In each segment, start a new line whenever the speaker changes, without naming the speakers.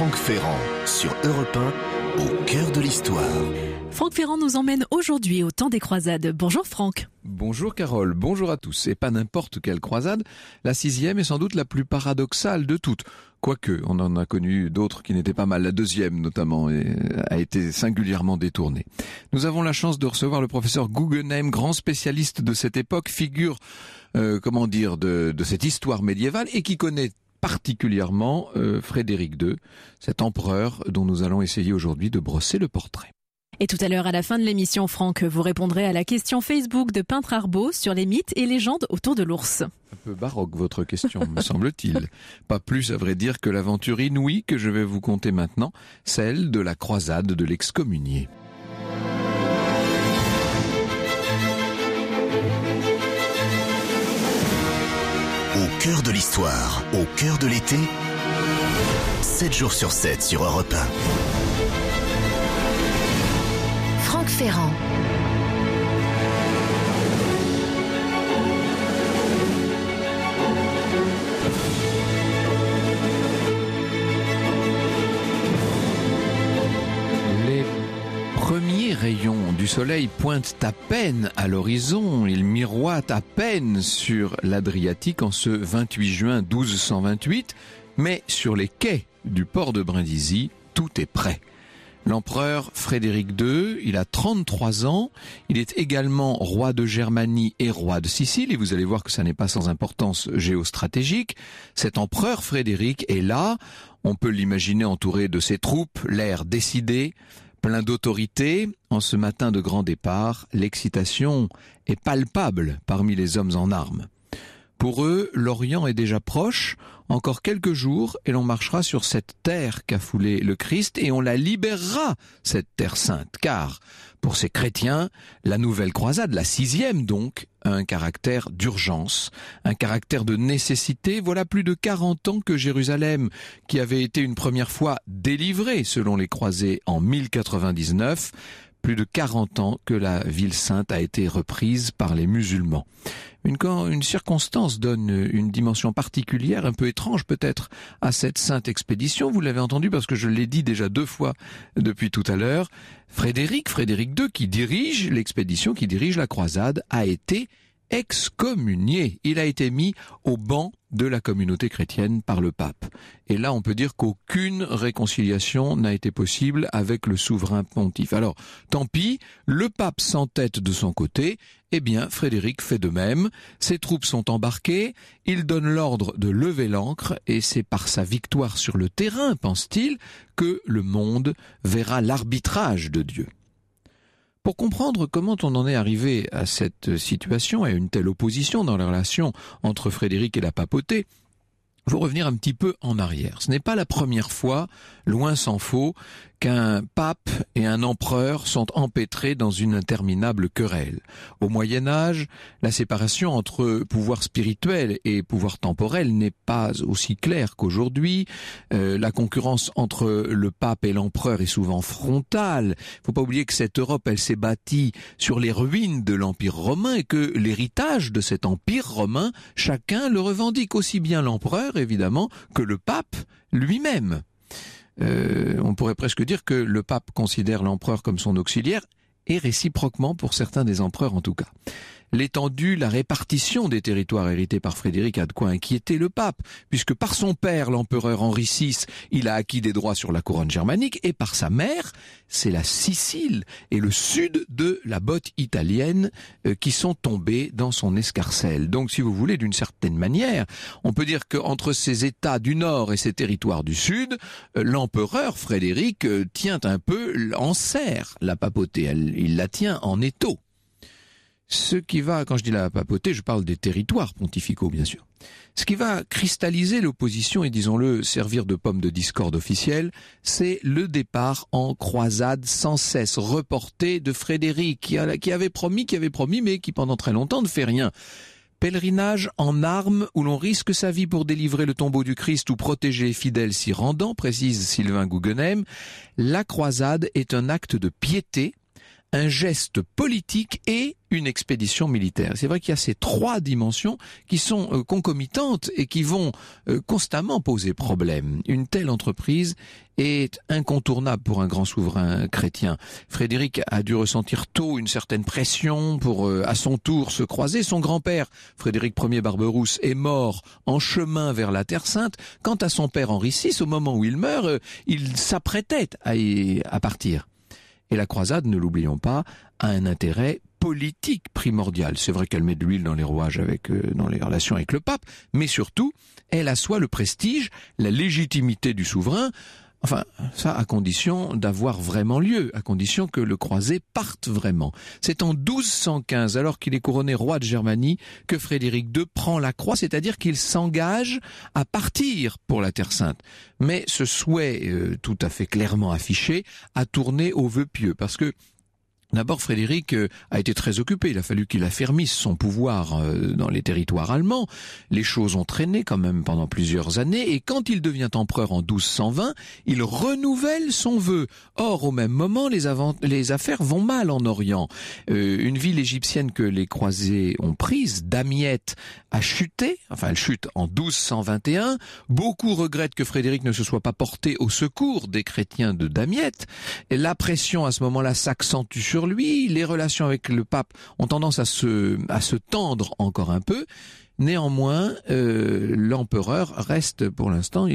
Franck Ferrand sur Europe 1, au cœur de l'histoire.
Franck Ferrand nous emmène aujourd'hui au temps des croisades. Bonjour Franck.
Bonjour Carole, bonjour à tous. Et pas n'importe quelle croisade, la 6e est sans doute la plus paradoxale de toutes. Quoique, on en a connu d'autres qui n'étaient pas mal. La 2e notamment a été singulièrement détournée. Nous avons la chance de recevoir le professeur Guggenheim, grand spécialiste de cette époque, figure de cette histoire médiévale et qui connaît particulièrement Frédéric II, cet empereur dont nous allons essayer aujourd'hui de brosser le portrait.
Et tout à l'heure, à la fin de l'émission, Franck, vous répondrez à la question Facebook de Peintre Arbaud sur les mythes et légendes autour de l'ours.
Un peu baroque votre question, me semble-t-il. Pas plus à vrai dire que l'aventure inouïe que je vais vous conter maintenant, celle de la croisade de l'excommunié.
Au cœur de l'histoire, au cœur de l'été, 7 jours sur 7 sur Europe 1.
Franck Ferrand.
Les premiers rayons du soleil pointent à peine à l'horizon, ils miroitent à peine sur l'Adriatique en ce 28 juin 1228, mais sur les quais du port de Brindisi, tout est prêt. L'empereur Frédéric II, il a 33 ans, il est également roi de Germanie et roi de Sicile, et vous allez voir que ça n'est pas sans importance géostratégique. Cet empereur Frédéric est là, on peut l'imaginer entouré de ses troupes, l'air décidé, plein d'autorité. En ce matin de grand départ, l'excitation est palpable parmi les hommes en armes. Pour eux, l'Orient est déjà proche, encore quelques jours, et l'on marchera sur cette terre qu'a foulée le Christ, et on la libérera, cette terre sainte, car, pour ces chrétiens, la nouvelle croisade, la 6e donc, a un caractère d'urgence, un caractère de nécessité. Voilà plus de 40 ans que Jérusalem, qui avait été une première fois délivrée, selon les croisés, en 1099, plus de 40 ans que la ville sainte a été reprise par les musulmans. Une circonstance donne une dimension particulière, un peu étrange peut-être, à cette sainte expédition. Vous l'avez entendu parce que je l'ai dit déjà 2 fois depuis tout à l'heure. Frédéric II, qui dirige l'expédition, qui dirige la croisade, a été excommunié. Il a été mis au banc de la communauté chrétienne par le pape. Et là, on peut dire qu'aucune réconciliation n'a été possible avec le souverain pontife. Alors, tant pis, le pape s'entête de son côté, eh bien, Frédéric fait de même. Ses troupes sont embarquées, il donne l'ordre de lever l'ancre, et c'est par sa victoire sur le terrain, pense-t-il, que le monde verra l'arbitrage de Dieu. Pour comprendre comment on en est arrivé à cette situation et à une telle opposition dans les relations entre Frédéric et la papauté, il faut revenir un petit peu en arrière. Ce n'est pas la première fois, loin s'en faut, qu'un pape et un empereur sont empêtrés dans une interminable querelle. Au Moyen-Âge, la séparation entre pouvoir spirituel et pouvoir temporel n'est pas aussi claire qu'aujourd'hui. La concurrence entre le pape et l'empereur est souvent frontale. Il ne faut pas oublier que cette Europe, elle s'est bâtie sur les ruines de l'Empire romain et que l'héritage de cet Empire romain, chacun le revendique, aussi bien l'empereur, évidemment, que le pape lui-même. On pourrait presque dire que le pape considère l'empereur comme son auxiliaire, et réciproquement pour certains des empereurs en tout cas. L'étendue, la répartition des territoires hérités par Frédéric a de quoi inquiéter le pape, puisque par son père, l'empereur Henri VI, il a acquis des droits sur la couronne germanique, et par sa mère, c'est la Sicile et le sud de la botte italienne qui sont tombés dans son escarcelle. Donc, si vous voulez, d'une certaine manière, on peut dire qu'entre ces États du nord et ces territoires du sud, l'empereur Frédéric tient un peu en serre la papauté, il la tient en étau. Ce qui va, quand je dis la papauté, je parle des territoires pontificaux, bien sûr. Ce qui va cristalliser l'opposition et, disons-le, servir de pomme de discorde officielle, c'est le départ en croisade sans cesse reporté de Frédéric, qui avait promis, mais qui pendant très longtemps ne fait rien. Pèlerinage en armes où l'on risque sa vie pour délivrer le tombeau du Christ ou protéger les fidèles s'y rendant, précise Sylvain Guggenheim. La croisade est un acte de piété, un geste politique et une expédition militaire. C'est vrai qu'il y a ces trois dimensions qui sont concomitantes et qui vont constamment poser problème. Une telle entreprise est incontournable pour un grand souverain chrétien. Frédéric a dû ressentir tôt une certaine pression pour à son tour se croiser. Son grand-père, Frédéric Ier Barberousse, est mort en chemin vers la Terre Sainte. Quant à son père Henri VI, au moment où il meurt, il s'apprêtait à partir. Et la croisade, ne l'oublions pas, a un intérêt politique primordial. C'est vrai qu'elle met de l'huile dans les rouages dans les relations avec le pape, mais surtout, elle assoit le prestige, la légitimité du souverain. Enfin, ça à condition d'avoir vraiment lieu, à condition que le croisé parte vraiment. C'est en 1215, alors qu'il est couronné roi de Germanie, que Frédéric II prend la croix, c'est-à-dire qu'il s'engage à partir pour la Terre Sainte. Mais ce souhait tout à fait clairement affiché a tourné au vœu pieux, parce que d'abord, Frédéric a été très occupé. Il a fallu qu'il affermisse son pouvoir dans les territoires allemands. Les choses ont traîné quand même pendant plusieurs années. Et quand il devient empereur en 1220, il renouvelle son vœu. Or, au même moment, les affaires vont mal en Orient. Une ville égyptienne que les croisés ont prise, Damiette, a chuté. Enfin, elle chute en 1221. Beaucoup regrettent que Frédéric ne se soit pas porté au secours des chrétiens de Damiette. Et la pression à ce moment-là s'accentue sur lui, les relations avec le pape ont tendance à se tendre encore un peu. Néanmoins, l'empereur reste, pour l'instant,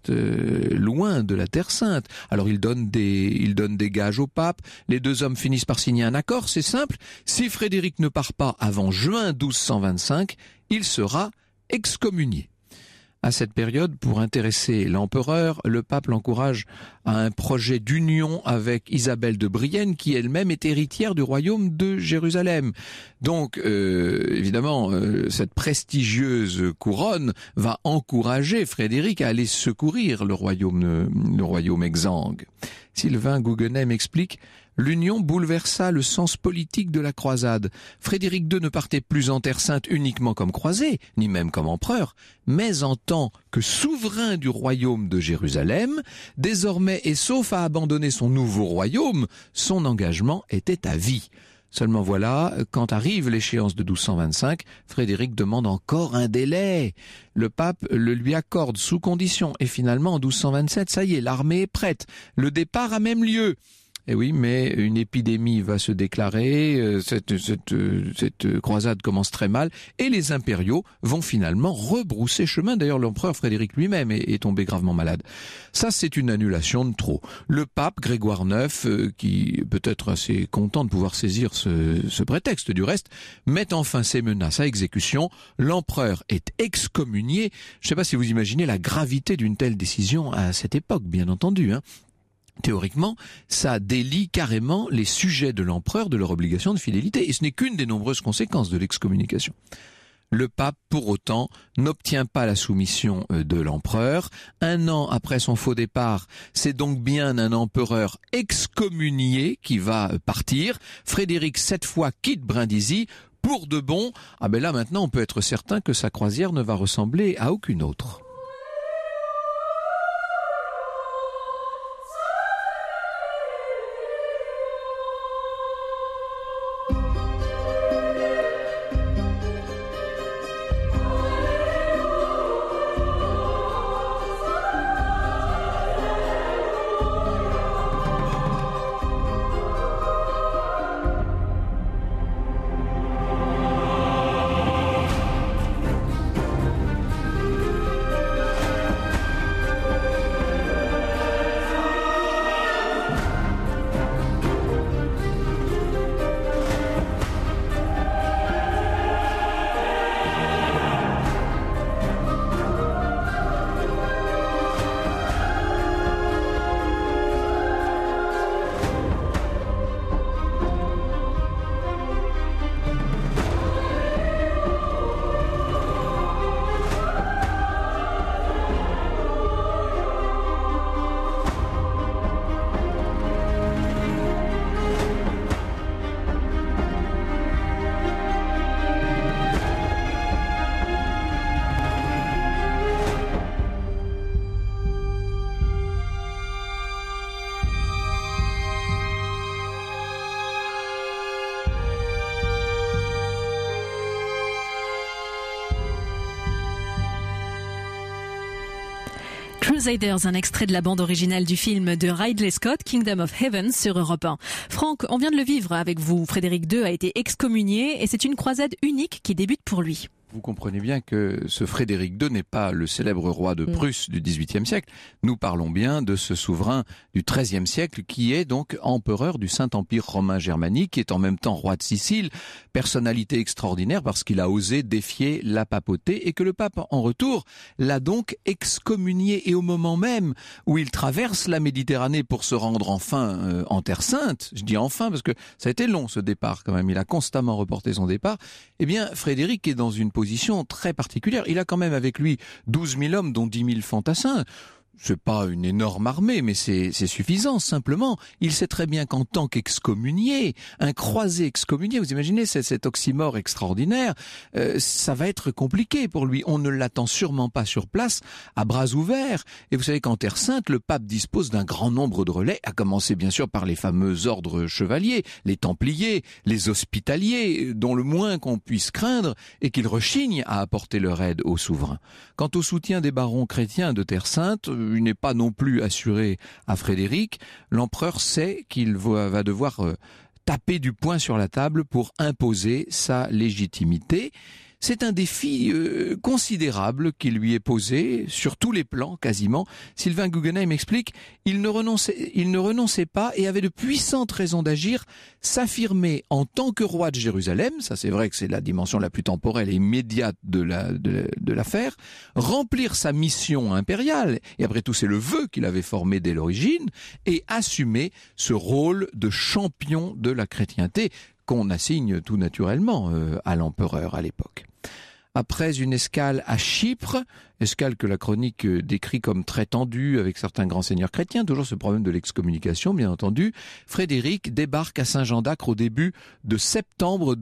loin de la Terre Sainte. Alors il donne des gages au pape, les deux hommes finissent par signer un accord, c'est simple, si Frédéric ne part pas avant juin 1225, il sera excommunié. À cette période, pour intéresser l'empereur, le pape l'encourage à un projet d'union avec Isabelle de Brienne, qui elle-même est héritière du royaume de Jérusalem. Donc, évidemment, cette prestigieuse couronne va encourager Frédéric à aller secourir le royaume exsangue. Sylvain Guggenheim explique: l'union bouleversa le sens politique de la croisade. Frédéric II ne partait plus en Terre Sainte uniquement comme croisé, ni même comme empereur, mais en tant que souverain du royaume de Jérusalem. Désormais, et sauf à abandonner son nouveau royaume, son engagement était à vie. Seulement voilà, quand arrive l'échéance de 1225, Frédéric demande encore un délai. Le pape le lui accorde sous condition, et finalement en 1227, ça y est, l'armée est prête. Le départ a même lieu. Eh oui, mais une épidémie va se déclarer, cette croisade commence très mal, et les impériaux vont finalement rebrousser chemin. D'ailleurs, l'empereur Frédéric lui-même est tombé gravement malade. Ça, c'est une annulation de trop. Le pape Grégoire IX, qui peut être assez content de pouvoir saisir ce prétexte du reste, met enfin ses menaces à exécution. L'empereur est excommunié. Je ne sais pas si vous imaginez la gravité d'une telle décision à cette époque, bien entendu, hein. Théoriquement, ça délie carrément les sujets de l'empereur de leur obligation de fidélité, et ce n'est qu'une des nombreuses conséquences de l'excommunication. Le pape, pour autant, n'obtient pas la soumission de l'empereur. 1 an après son faux départ, c'est donc bien un empereur excommunié qui va partir. Frédéric, cette fois, quitte Brindisi pour de bon. Ah ben là, maintenant, on peut être certain que sa croisière ne va ressembler à aucune autre.
Outsiders, un extrait de la bande originale du film de Ridley Scott, Kingdom of Heaven, sur Europe 1. Franck, on vient de le vivre avec vous. Frédéric II a été excommunié et c'est une croisade unique qui débute pour lui.
Vous comprenez bien que ce Frédéric II n'est pas le célèbre roi de Prusse du XVIIIe siècle. Nous parlons bien de ce souverain du XIIIe siècle qui est donc empereur du Saint-Empire romain germanique, qui est en même temps roi de Sicile, personnalité extraordinaire parce qu'il a osé défier la papauté et que le pape en retour l'a donc excommunié. Et au moment même où il traverse la Méditerranée pour se rendre enfin en Terre Sainte, je dis enfin parce que ça a été long ce départ quand même, il a constamment reporté son départ, eh bien Frédéric est dans une position très particulière. Il a quand même avec lui 12 000 hommes, dont 10 000 fantassins. C'est pas une énorme armée, mais c'est suffisant, simplement. Il sait très bien qu'en tant qu'excommunié, un croisé excommunié, vous imaginez cet oxymore extraordinaire, ça va être compliqué pour lui. On ne l'attend sûrement pas sur place, à bras ouverts. Et vous savez qu'en Terre Sainte, le pape dispose d'un grand nombre de relais, à commencer bien sûr par les fameux ordres chevaliers, les templiers, les hospitaliers, dont le moins qu'on puisse craindre est qu'ils rechignent à apporter leur aide au souverain. Quant au soutien des barons chrétiens de Terre Sainte, il n'est pas non plus assuré à Frédéric. L'empereur sait qu'il va devoir taper du poing sur la table pour imposer sa légitimité. C'est un défi considérable qui lui est posé, sur tous les plans quasiment. Sylvain Guggenheim explique, il ne renonçait pas et avait de puissantes raisons d'agir, s'affirmer en tant que roi de Jérusalem, ça c'est vrai que c'est la dimension la plus temporelle et immédiate de l'affaire, remplir sa mission impériale, et après tout c'est le vœu qu'il avait formé dès l'origine, et assumer ce rôle de champion de la chrétienté, qu'on assigne tout naturellement à l'empereur à l'époque. Après une escale à Chypre, escale que la chronique décrit comme très tendue avec certains grands seigneurs chrétiens, toujours ce problème de l'excommunication bien entendu, Frédéric débarque à Saint-Jean-d'Acre au début de septembre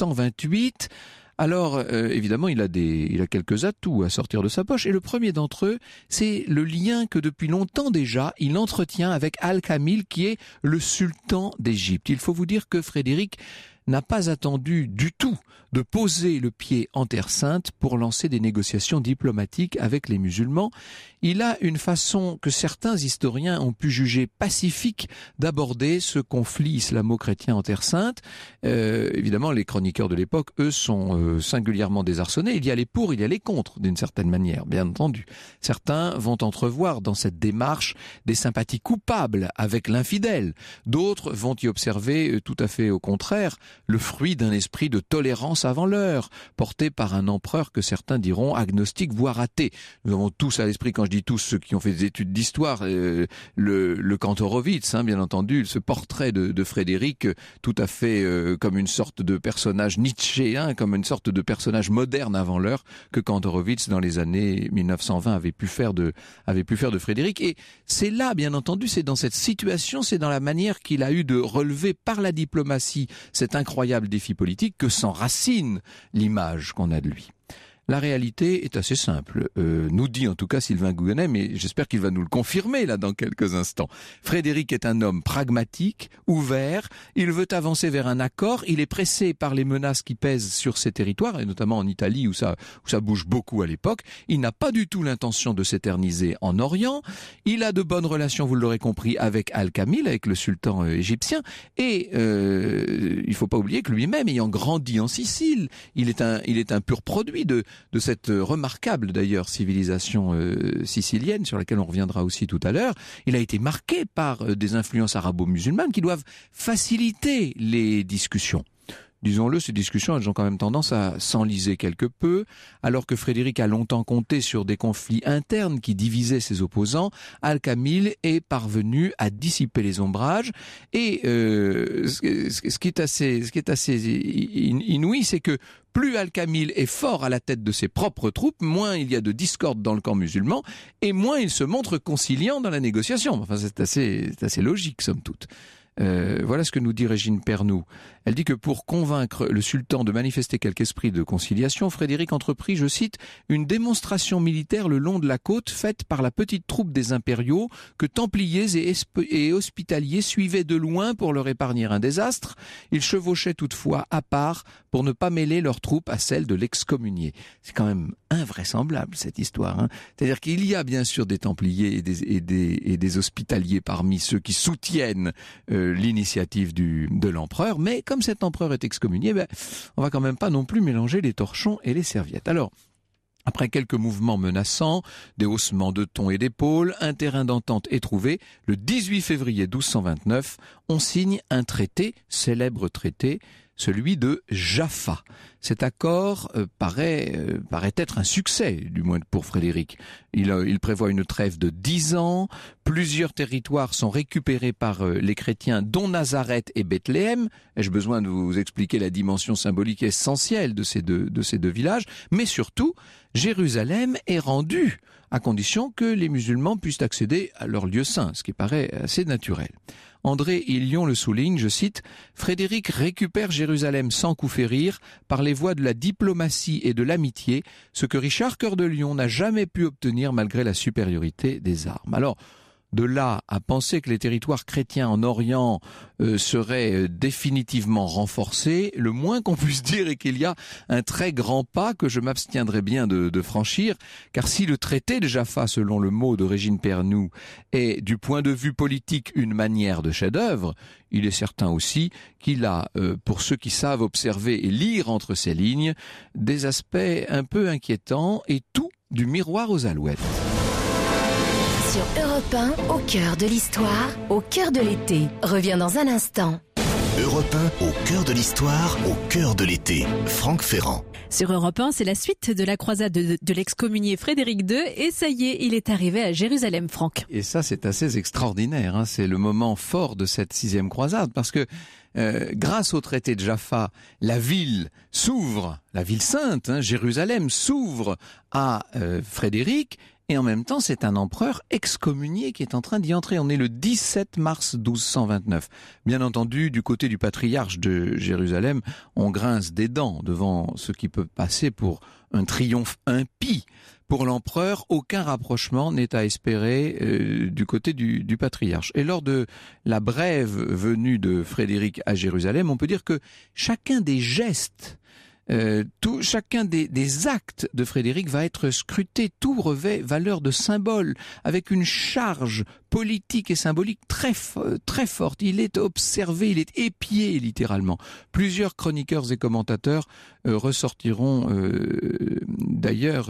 1228. Alors, évidemment, il a quelques atouts à sortir de sa poche, et le premier d'entre eux, c'est le lien que depuis longtemps déjà, il entretient avec Al-Kamil, qui est le sultan d'Égypte. Il faut vous dire que Frédéric n'a pas attendu du tout de poser le pied en Terre Sainte pour lancer des négociations diplomatiques avec les musulmans. Il a une façon que certains historiens ont pu juger pacifique d'aborder ce conflit islamo-chrétien en Terre Sainte. Évidemment, les chroniqueurs de l'époque, eux, sont singulièrement désarçonnés. Il y a les pour, il y a les contre, d'une certaine manière, bien entendu. Certains vont entrevoir dans cette démarche des sympathies coupables avec l'infidèle. D'autres vont y observer, tout à fait au contraire, le fruit d'un esprit de tolérance avant l'heure, porté par un empereur que certains diront agnostique, voire athée. Nous avons tous à l'esprit, quand je dis tous, ceux qui ont fait des études d'histoire, le Kantorowicz, bien entendu, ce portrait de Frédéric, tout à fait comme une sorte de personnage nietzschéen, comme une sorte de personnage moderne avant l'heure, que Kantorowicz, dans les années 1920, avait pu faire de Frédéric. Et c'est là, bien entendu, c'est dans cette situation, c'est dans la manière qu'il a eu de relever par la diplomatie cet incroyable défi politique que s'enracine l'image qu'on a de lui. La réalité est assez simple, nous dit en tout cas Sylvain Guggenheim, et j'espère qu'il va nous le confirmer là dans quelques instants. Frédéric est un homme pragmatique, ouvert, il veut avancer vers un accord, il est pressé par les menaces qui pèsent sur ses territoires, et notamment en Italie où ça bouge beaucoup à l'époque. Il n'a pas du tout l'intention de s'éterniser en Orient, il a de bonnes relations, vous l'aurez compris, avec Al-Kamil, avec le sultan égyptien, et il faut pas oublier que lui-même, ayant grandi en Sicile, il est un pur produit de cette remarquable d'ailleurs civilisation sicilienne sur laquelle on reviendra aussi tout à l'heure. Il a été marqué par des influences arabo-musulmanes qui doivent faciliter les discussions. Disons-le, ces discussions, elles ont quand même tendance à s'enliser quelque peu. Alors que Frédéric a longtemps compté sur des conflits internes qui divisaient ses opposants, Al-Kamil est parvenu à dissiper les ombrages. Et ce qui est assez inouï, c'est que plus Al-Kamil est fort à la tête de ses propres troupes, moins il y a de discorde dans le camp musulman, et moins il se montre conciliant dans la négociation. Enfin, c'est assez logique, somme toute. Voilà ce que nous dit Régine Pernoud. Elle dit que pour convaincre le sultan de manifester quelque esprit de conciliation, Frédéric entreprit, je cite, une démonstration militaire le long de la côte faite par la petite troupe des impériaux que templiers et hospitaliers suivaient de loin pour leur épargner un désastre. Ils chevauchaient toutefois à part pour ne pas mêler leurs troupes à celles de l'excommunié. C'est quand même invraisemblable cette histoire. Hein. C'est-à-dire qu'il y a bien sûr des templiers et des hospitaliers parmi ceux qui soutiennent l'initiative de l'empereur, mais comme cet empereur est excommunié, on va quand même pas non plus mélanger les torchons et les serviettes. Alors, après quelques mouvements menaçants, des haussements de ton et d'épaules, un terrain d'entente est trouvé. Le 18 février 1229, on signe un traité, célèbre traité, celui de Jaffa. Cet accord paraît être un succès, du moins pour Frédéric. Il prévoit une trêve de 10 ans, plusieurs territoires sont récupérés par les chrétiens, dont Nazareth et Bethléem. Ai-je besoin de vous expliquer la dimension symbolique essentielle de ces deux villages? Mais surtout, Jérusalem est rendue, à condition que les musulmans puissent accéder à leur lieu saint, ce qui paraît assez naturel. André Hillion le souligne, je cite, « Frédéric récupère Jérusalem sans coup férir par les voies de la diplomatie et de l'amitié, ce que Richard Cœur de Lion n'a jamais pu obtenir malgré la supériorité des armes. » Alors, de là à penser que les territoires chrétiens en Orient seraient définitivement renforcés, le moins qu'on puisse dire est qu'il y a un très grand pas que je m'abstiendrai bien de franchir, car si le traité de Jaffa, selon le mot de Régine Pernoud, est du point de vue politique une manière de chef-d'œuvre, il est certain aussi qu'il a, pour ceux qui savent observer et lire entre ces lignes, des aspects un peu inquiétants et tout du miroir aux alouettes.
Sur Europe 1, au cœur de l'histoire, au cœur de l'été. Reviens dans un instant.
Europe 1, au cœur de l'histoire, au cœur de l'été. Franck Ferrand.
Sur Europe 1, c'est la suite de la croisade de l'excommunié Frédéric II. Et ça y est, il est arrivé à Jérusalem, Franck.
Et ça, c'est assez extraordinaire. Hein. C'est le moment fort de cette 6e croisade. Parce que grâce au traité de Jaffa, la ville s'ouvre, la ville sainte, hein, Jérusalem s'ouvre à Frédéric. Et en même temps, c'est un empereur excommunié qui est en train d'y entrer. On est le 17 mars 1229. Bien entendu, du côté du patriarche de Jérusalem, on grince des dents devant ce qui peut passer pour un triomphe impie. Pour l'empereur, aucun rapprochement n'est à espérer du côté du patriarche. Et lors de la brève venue de Frédéric à Jérusalem, on peut dire que chacun des gestes, chacun des actes de Frédéric va être scruté, tout revêt valeur de symbole, avec une charge politique et symbolique très forte. Il est observé, il est épié littéralement. Plusieurs chroniqueurs et commentateurs ressortiront d'ailleurs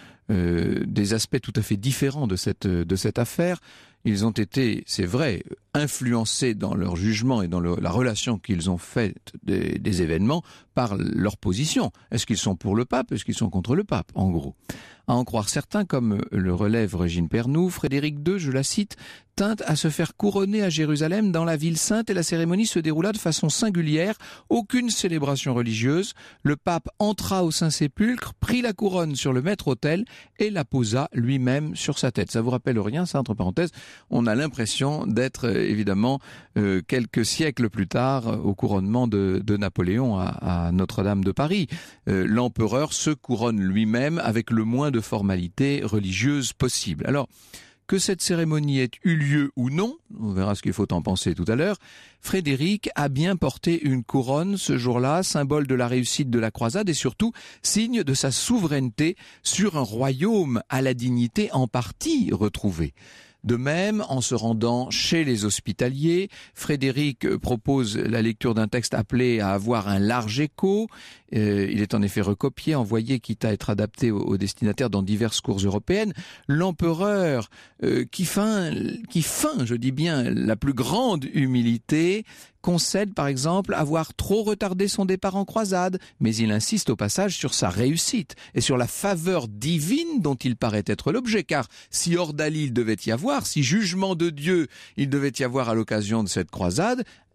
des aspects tout à fait différents de cette affaire. Ils ont été, c'est vrai, influencés dans leur jugement et dans la relation qu'ils ont faite des événements par leur position. Est-ce qu'ils sont pour le pape? Est-ce qu'ils sont contre le pape, en gros? À en croire certains, comme le relève Régine Pernoud, Frédéric II, je la cite, tint à se faire couronner à Jérusalem dans la ville sainte et la cérémonie se déroula de façon singulière, aucune célébration religieuse. Le pape entra au Saint-Sépulcre, prit la couronne sur le maître-autel et la posa lui-même sur sa tête. Ça vous rappelle rien, ça, entre parenthèses? On a l'impression d'être évidemment quelques siècles plus tard au couronnement de Napoléon à Notre-Dame de Paris. L'empereur se couronne lui-même avec le moins de formalités religieuses possibles. Alors, que cette cérémonie ait eu lieu ou non, on verra ce qu'il faut en penser tout à l'heure, Frédéric a bien porté une couronne ce jour-là, symbole de la réussite de la croisade et surtout signe de sa souveraineté sur un royaume à la dignité en partie retrouvée. De même, en se rendant chez les hospitaliers, Frédéric propose la lecture d'un texte appelé à avoir un large écho. Il est en effet recopié, envoyé, quitte à être adapté aux destinataires dans diverses cours européennes. L'empereur, qui feint, je dis bien, la plus grande humilité, concède par exemple avoir trop retardé son départ en croisade, mais il insiste au passage sur sa réussite et sur la faveur divine dont il paraît être l'objet, car si ordalie il devait y avoir, si jugement de Dieu il devait y avoir à l'occasion de cette croisade,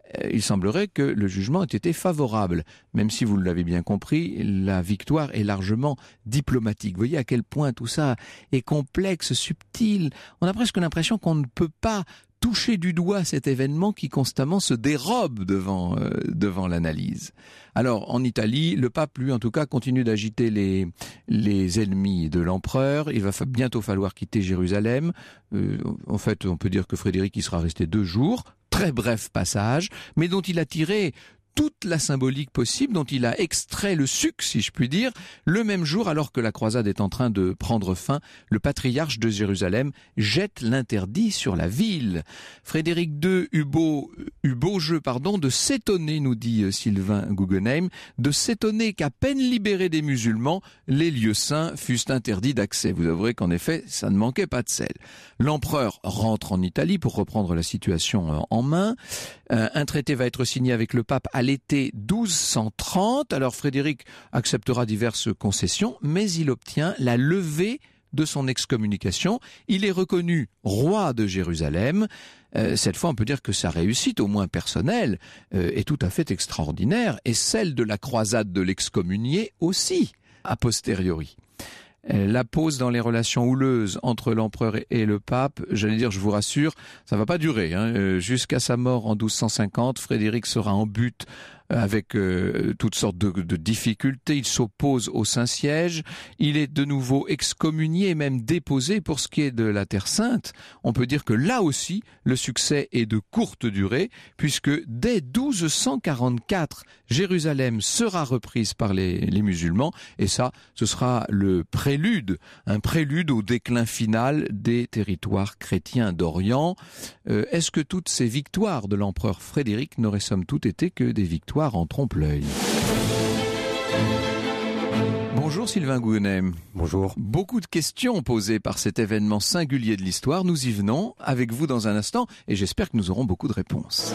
il semblerait que le jugement ait été favorable. Même si vous l'avez bien compris, la victoire est largement diplomatique. Vous voyez à quel point tout ça est complexe, subtil. On a presque l'impression qu'on ne peut pas toucher du doigt cet événement qui constamment se dérobe devant l'analyse. Alors, en Italie, le pape, lui, en tout cas, continue d'agiter les ennemis de l'empereur. Il va bientôt falloir quitter Jérusalem. En fait, on peut dire que Frédéric y sera resté 2 jours. Très bref passage, mais dont il a tiré toute la symbolique possible, dont il a extrait le suc, si je puis dire, le même jour, alors que la croisade est en train de prendre fin, le patriarche de Jérusalem jette l'interdit sur la ville. Frédéric II eut beau jeu de s'étonner, nous dit Sylvain Guggenheim, de s'étonner qu'à peine libérés des musulmans, les lieux saints fussent interdits d'accès. Vous avouerez qu'en effet, ça ne manquait pas de sel. L'empereur rentre en Italie pour reprendre la situation en main. Un traité va être signé avec le pape à l'été 1230. Alors Frédéric acceptera diverses concessions, mais il obtient la levée de son excommunication. Il est reconnu roi de Jérusalem. Cette fois, on peut dire que sa réussite, au moins personnelle, est tout à fait extraordinaire, et celle de la croisade de l'excommunié aussi, a posteriori. La pause dans les relations houleuses entre l'empereur et le pape, j'allais dire, je vous rassure, ça va pas durer. Jusqu'à sa mort en 1250, Frédéric sera en butte avec toutes sortes de difficultés. Il s'oppose au Saint-Siège. Il est de nouveau excommunié et même déposé pour ce qui est de la Terre Sainte. On peut dire que là aussi, le succès est de courte durée, puisque dès 1244, Jérusalem sera reprise par les musulmans, et ça, ce sera un prélude au déclin final des territoires chrétiens d'Orient. Est-ce que toutes ces victoires de l'empereur Frédéric n'auraient somme toute été que des victoires en trompe-l'œil? Bonjour Sylvain Guggenheim.
Bonjour. Beaucoup
de questions posées par cet événement singulier de l'histoire. Nous y venons avec vous dans un instant et j'espère que nous aurons beaucoup de réponses.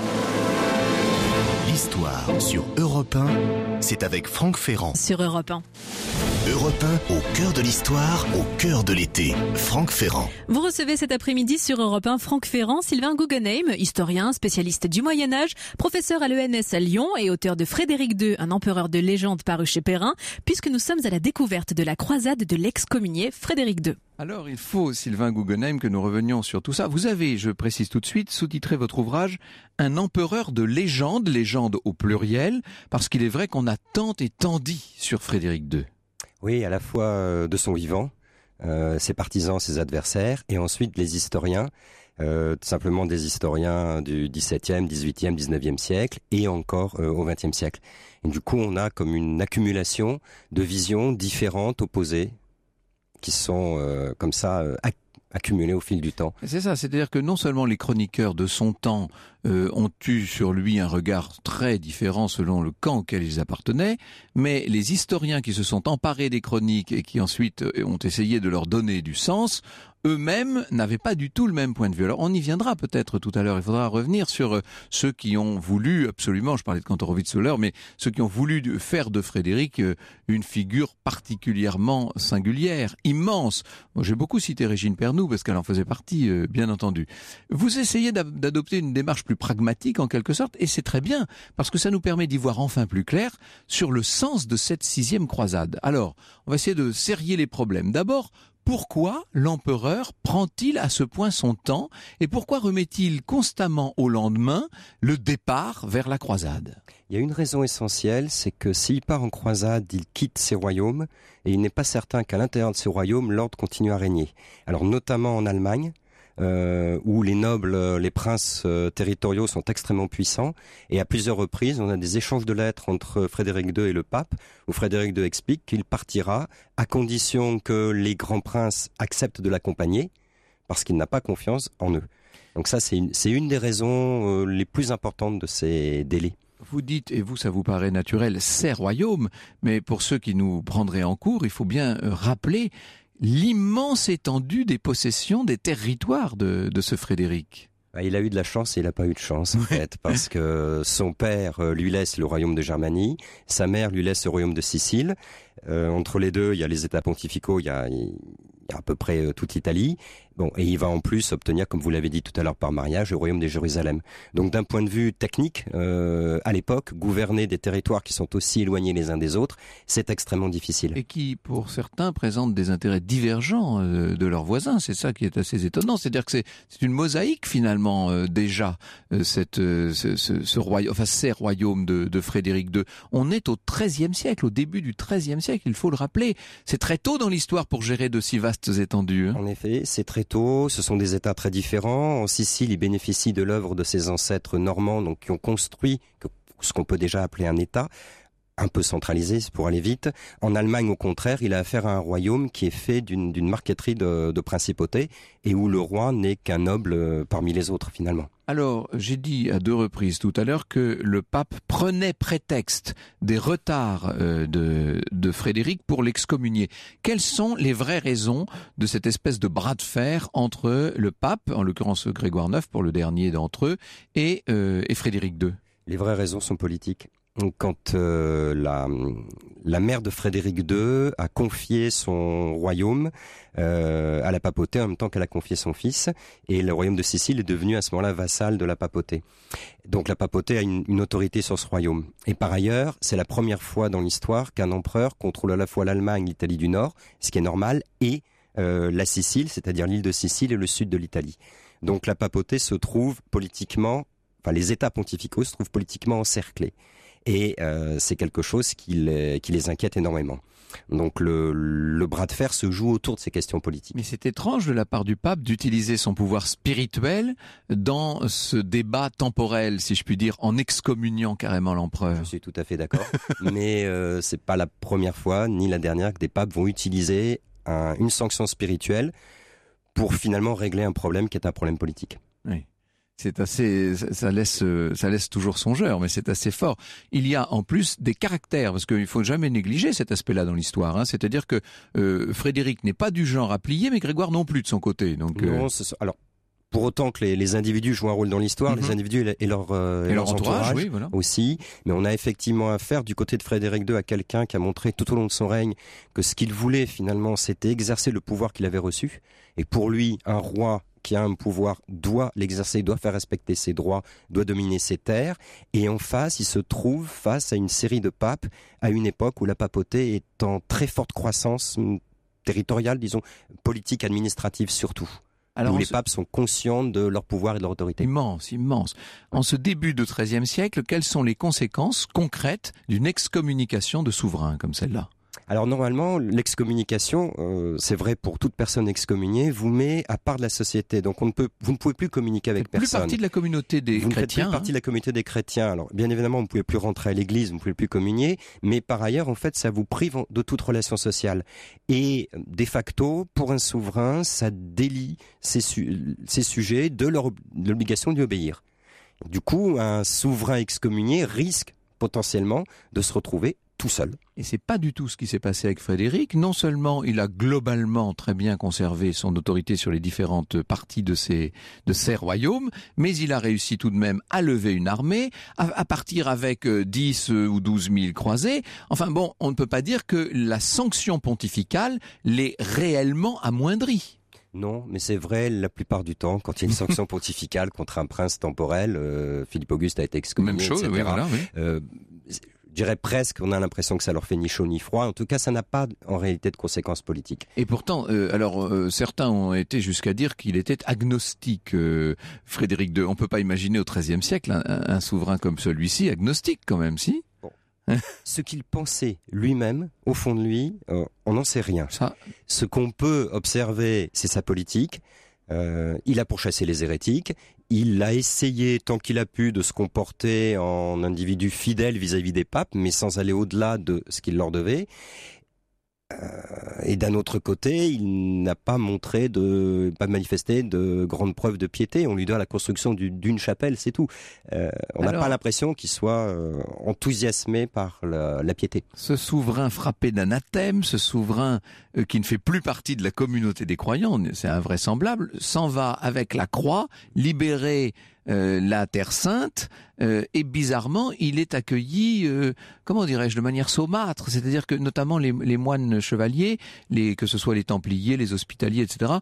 L'histoire sur Europe 1, c'est avec Franck Ferrand.
Sur Europe 1.
Europe 1, au cœur de l'histoire, au cœur de l'été. Franck Ferrand.
Vous recevez cet après-midi sur Europe 1 Franck Ferrand, Sylvain Guggenheim, historien, spécialiste du Moyen-Âge, professeur à l'ENS à Lyon et auteur de Frédéric II, un empereur de légende paru chez Perrin, puisque nous sommes à la découverte de la croisade de l'excommunié Frédéric II.
Alors, il faut, Sylvain Guggenheim, que nous revenions sur tout ça. Vous avez, je précise tout de suite, sous-titré votre ouvrage « Un empereur de légende », légende au pluriel, parce qu'il est vrai qu'on a tant et tant dit sur Frédéric II.
Oui, à la fois de son vivant, ses partisans, ses adversaires, et ensuite les historiens, tout simplement des historiens du XVIIe, XVIIIe, XIXe siècle, et encore au XXe siècle. Et du coup, on a comme une accumulation de visions différentes, opposées, qui sont comme ça accumulées au fil du temps.
C'est ça, c'est-à-dire que non seulement les chroniqueurs de son temps ont eu sur lui un regard très différent selon le camp auquel ils appartenaient, mais les historiens qui se sont emparés des chroniques et qui ensuite ont essayé de leur donner du sens, eux-mêmes n'avaient pas du tout le même point de vue. Alors on y viendra peut-être tout à l'heure, il faudra revenir sur ceux qui ont voulu absolument, je parlais de Kantorowicz tout à l'heure, mais ceux qui ont voulu faire de Frédéric une figure particulièrement singulière, immense. Moi, j'ai beaucoup cité Régine Pernoud parce qu'elle en faisait partie, bien entendu. Vous essayez d'adopter une démarche plus pragmatique en quelque sorte, et c'est très bien, parce que ça nous permet d'y voir enfin plus clair sur le sens de cette 6e croisade. Alors, on va essayer de serrer les problèmes. D'abord, pourquoi l'empereur prend-il à ce point son temps et pourquoi remet-il constamment au lendemain le départ vers la croisade?
Il y a une raison essentielle, c'est que s'il part en croisade, il quitte ses royaumes et il n'est pas certain qu'à l'intérieur de ses royaumes, l'ordre continue à régner. Alors notamment en Allemagne, où les nobles, les princes territoriaux sont extrêmement puissants, et à plusieurs reprises on a des échanges de lettres entre Frédéric II et le pape, où Frédéric II explique qu'il partira à condition que les grands princes acceptent de l'accompagner, parce qu'il n'a pas confiance en eux. Donc ça c'est une des raisons les plus importantes de ces délais.
Vous dites, et vous ça vous paraît naturel, ces royaumes, mais pour ceux qui nous prendraient en cours, il faut bien rappeler l'immense étendue des possessions, des territoires de ce Frédéric.
Il a eu de la chance et il n'a pas eu de chance en fait, parce que son père lui laisse le royaume de Germanie, sa mère lui laisse le royaume de Sicile. Entre les deux, il y a les États pontificaux, il à peu près toute l'Italie. Bon, et il va en plus obtenir, comme vous l'avez dit tout à l'heure par mariage, le royaume de Jérusalem. Donc d'un point de vue technique, à l'époque, gouverner des territoires qui sont aussi éloignés les uns des autres, c'est extrêmement difficile.
Et qui, pour certains, présentent des intérêts divergents de leurs voisins. C'est ça qui est assez étonnant. C'est-à-dire que c'est une mosaïque finalement déjà, ces royaumes de Frédéric II. On est au XIIIe siècle, au début du XIIIe siècle, il faut le rappeler. C'est très tôt dans l'histoire pour gérer de si vastes étendues.
En effet, c'est très tôt, ce sont des États très différents. En Sicile, ils bénéficient de l'œuvre de ses ancêtres normands, donc qui ont construit ce qu'on peut déjà appeler un État, un peu centralisé pour aller vite. En Allemagne, au contraire, il a affaire à un royaume qui est fait d'une marqueterie de principautés et où le roi n'est qu'un noble parmi les autres finalement.
Alors, j'ai dit à 2 reprises tout à l'heure que le pape prenait prétexte des retards de Frédéric pour l'excommunier. Quelles sont les vraies raisons de cette espèce de bras de fer entre le pape, en l'occurrence Grégoire IX pour le dernier d'entre eux, et Frédéric II? Les
vraies raisons sont politiques. Quand la mère de Frédéric II a confié son royaume à la papauté en même temps qu'elle a confié son fils, et le royaume de Sicile est devenu à ce moment-là vassal de la papauté. Donc la papauté a une autorité sur ce royaume. Et par ailleurs, c'est la première fois dans l'histoire qu'un empereur contrôle à la fois l'Allemagne, l'Italie du Nord, ce qui est normal, et la Sicile, c'est-à-dire l'île de Sicile et le sud de l'Italie. Donc la papauté se trouve politiquement, enfin les États pontificaux se trouvent politiquement encerclés. Et c'est quelque chose qui les inquiète énormément. Donc le bras de fer se joue autour de ces questions politiques.
Mais c'est étrange de la part du pape d'utiliser son pouvoir spirituel dans ce débat temporel, si je puis dire, en excommuniant carrément l'empereur.
Je suis tout à fait d'accord. Mais c'est pas la première fois ni la dernière que des papes vont utiliser une sanction spirituelle pour finalement régler un problème qui est un problème politique.
Oui. C'est assez, ça laisse toujours songeur, mais c'est assez fort. Il y a en plus des caractères, parce qu'il faut jamais négliger cet aspect-là dans l'histoire. Hein. C'est-à-dire que Frédéric n'est pas du genre à plier, mais Grégoire non plus de son côté. Donc,
non, alors pour autant que les individus jouent un rôle dans l'histoire, les individus et leur entourage
oui, voilà.
aussi. Mais on a effectivement affaire du côté de Frédéric II à quelqu'un qui a montré tout au long de son règne que ce qu'il voulait finalement, c'était exercer le pouvoir qu'il avait reçu. Et pour lui, un roi qui a un pouvoir doit l'exercer, doit faire respecter ses droits, doit dominer ses terres. Et en face, il se trouve face à une série de papes à une époque où la papauté est en très forte croissance territoriale, disons, politique, administrative surtout. Alors où les papes sont conscients de leur pouvoir et de leur autorité.
Immense, immense. En ce début de XIIIe siècle, quelles sont les conséquences concrètes d'une excommunication de souverain comme celle-là ?
Alors normalement, l'excommunication, c'est vrai pour toute personne excommuniée, vous met à part de la société. Donc vous ne pouvez plus communiquer avec personne.
Vous ne faites plus partie de la communauté des chrétiens.
Vous ne faites plus partie de la communauté des chrétiens. Alors bien évidemment, vous ne pouvez plus rentrer à l'église, vous ne pouvez plus communier, mais par ailleurs, en fait, ça vous prive de toute relation sociale. Et de facto, pour un souverain, ça délie ces sujets de l'obligation d'y obéir. Du coup, un souverain excommunié risque potentiellement de se retrouver tout seul.
Et c'est pas du tout ce qui s'est passé avec Frédéric. Non seulement il a globalement très bien conservé son autorité sur les différentes parties de ces royaumes, mais il a réussi tout de même à lever une armée, à partir avec 10 ou 12 000 croisés. Enfin bon, on ne peut pas dire que la sanction pontificale l'ait réellement amoindrie.
Non, mais c'est vrai la plupart du temps, quand il y a une sanction pontificale contre un prince temporel, Philippe Auguste a été excommunié,
même chose,
etc.
Oui, voilà, oui.
Je dirais presque, on a l'impression que ça leur fait ni chaud ni froid. En tout cas, ça n'a pas en réalité de conséquences politiques.
Et pourtant, certains ont été jusqu'à dire qu'il était agnostique, Frédéric II. On peut pas imaginer au XIIIe siècle un souverain comme celui-ci agnostique quand même, si?
Ce qu'il pensait lui-même, au fond de lui, on n'en sait rien. Ce qu'on peut observer, c'est sa politique. Il a pourchassé les hérétiques. Il a essayé, tant qu'il a pu, de se comporter en individu fidèle vis-à-vis des papes, mais sans aller au-delà de ce qu'il leur devait. Et d'un autre côté, il n'a pas manifesté de grandes preuves de piété. On lui doit la construction d'une chapelle, c'est tout. On n'a pas l'impression qu'il soit enthousiasmé par la piété.
Ce souverain frappé d'anathème, ce souverain qui ne fait plus partie de la communauté des croyants, c'est invraisemblable, s'en va avec la croix, libérer la Terre Sainte, et bizarrement, il est accueilli, comment dirais-je, de manière saumâtre. C'est-à-dire que notamment les moines chevaliers, que ce soit les Templiers, les Hospitaliers, etc.,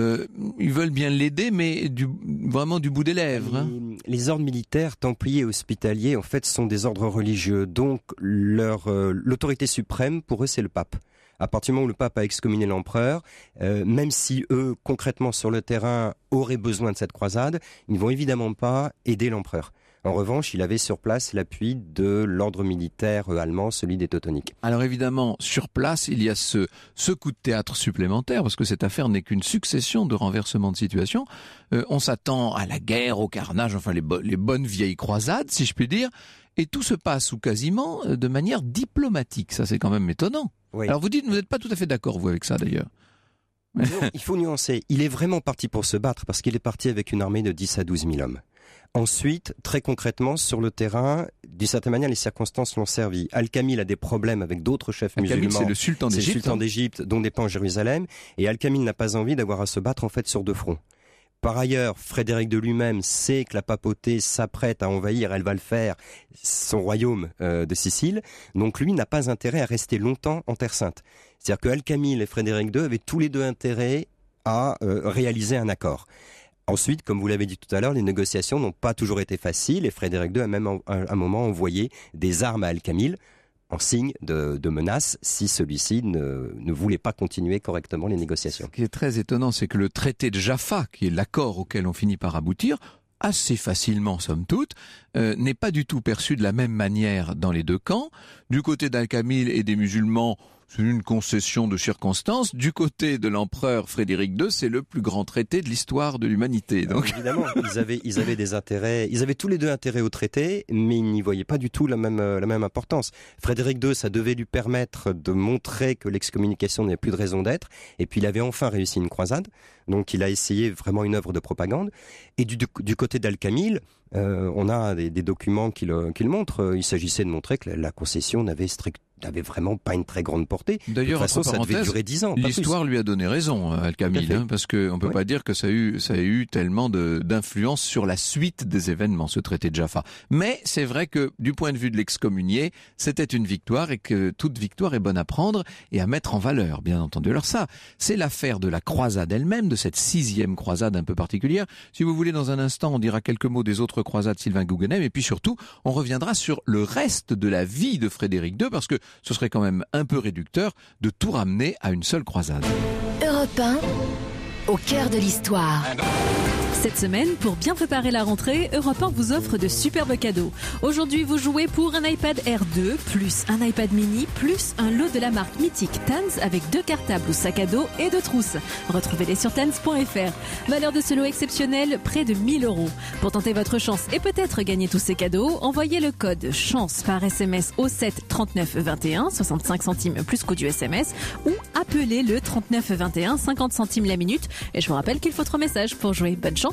ils veulent bien l'aider, mais vraiment du bout des lèvres. Hein.
Les ordres militaires, Templiers et Hospitaliers, en fait, sont des ordres religieux. Donc, l'autorité suprême, pour eux, c'est le pape. À partir du moment où le pape a excommunié l'empereur, même si eux, concrètement sur le terrain, auraient besoin de cette croisade, ils ne vont évidemment pas aider l'empereur. En revanche, il avait sur place l'appui de l'ordre militaire allemand, celui des Teutoniques.
Alors évidemment, sur place, il y a ce coup de théâtre supplémentaire, parce que cette affaire n'est qu'une succession de renversements de situation. On s'attend à la guerre, au carnage, enfin les bonnes vieilles croisades, si je puis dire, et tout se passe ou quasiment de manière diplomatique. Ça, c'est quand même étonnant. Oui. Alors vous dites, vous n'êtes pas tout à fait d'accord, vous, avec ça d'ailleurs.
Non, il faut nuancer. Il est vraiment parti pour se battre, parce qu'il est parti avec une armée de 10 à 12 000 hommes. Ensuite, très concrètement, sur le terrain, d'une certaine manière, les circonstances l'ont servi. Al-Kamil a des problèmes avec d'autres chefs musulmans.
C'est le sultan d'Égypte.
C'est le sultan d'Égypte, dont dépend Jérusalem. Et Al-Kamil n'a pas envie d'avoir à se battre, en fait, sur deux fronts. Par ailleurs, Frédéric de lui-même sait que la papauté s'apprête à envahir, elle va le faire, son royaume de Sicile. Donc lui n'a pas intérêt à rester longtemps en Terre Sainte. C'est-à-dire que Al-Kamil et Frédéric II avaient tous les deux intérêt à réaliser un accord. Ensuite, comme vous l'avez dit tout à l'heure, les négociations n'ont pas toujours été faciles et Frédéric II a même à un moment envoyé des armes à Al-Kamil en signe de menace si celui-ci ne voulait pas continuer correctement les négociations.
Ce qui est très étonnant, c'est que le traité de Jaffa, qui est l'accord auquel on finit par aboutir, assez facilement somme toute, n'est pas du tout perçu de la même manière dans les deux camps. Du côté d'Al-Kamil et des musulmans, c'est une concession de circonstances. Du côté de l'empereur Frédéric II, c'est le plus grand traité de l'histoire de l'humanité. Donc
évidemment, ils avaient des intérêts, ils avaient tous les deux intérêt au traité, mais ils n'y voyaient pas du tout la même importance. Frédéric II, ça devait lui permettre de montrer que l'excommunication n'avait plus de raison d'être, et puis il avait enfin réussi une croisade, donc il a essayé vraiment une œuvre de propagande. Et du côté d'Al-Kamil, on a des documents qui le montrent. Il s'agissait de montrer que la concession n'avait vraiment pas une très grande portée.
D'ailleurs,
de toute façon, ça devait durer 10 ans.
L'histoire lui a donné raison, Al-Kamil, parce qu'on peut pas dire que ça a eu tellement d'influence sur la suite des événements, ce traité de Jaffa. Mais c'est vrai que, du point de vue de l'excommunié, c'était une victoire et que toute victoire est bonne à prendre et à mettre en valeur, bien entendu. Alors ça, c'est l'affaire de la croisade elle-même, de cette 6e croisade un peu particulière. Si vous voulez, dans un instant, on dira quelques mots des autres croisades Sylvain Guggenheim, et puis surtout, on reviendra sur le reste de la vie de Frédéric II, parce que ce serait quand même un peu réducteur de tout ramener à une seule croisade.
Europe 1, au cœur de l'histoire.
Cette semaine, pour bien préparer la rentrée, Europe 1 vous offre de superbes cadeaux. Aujourd'hui, vous jouez pour un iPad Air 2, plus un iPad mini, plus un lot de la marque mythique Tans avec 2 cartables ou sacs à dos et 2 trousses. Retrouvez-les sur tans.fr. Valeur de ce lot exceptionnel, près de 1 000 €. Pour tenter votre chance et peut-être gagner tous ces cadeaux, envoyez le code CHANCE par SMS au 7 39 21, 65 centimes plus coût du SMS, ou appelez le 39 21, 50 centimes la minute. Et je vous rappelle qu'il faut 3 messages pour jouer. Bonne chance.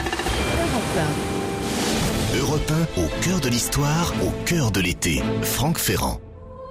Europe 1, au cœur de l'histoire, au cœur de l'été. Franck Ferrand.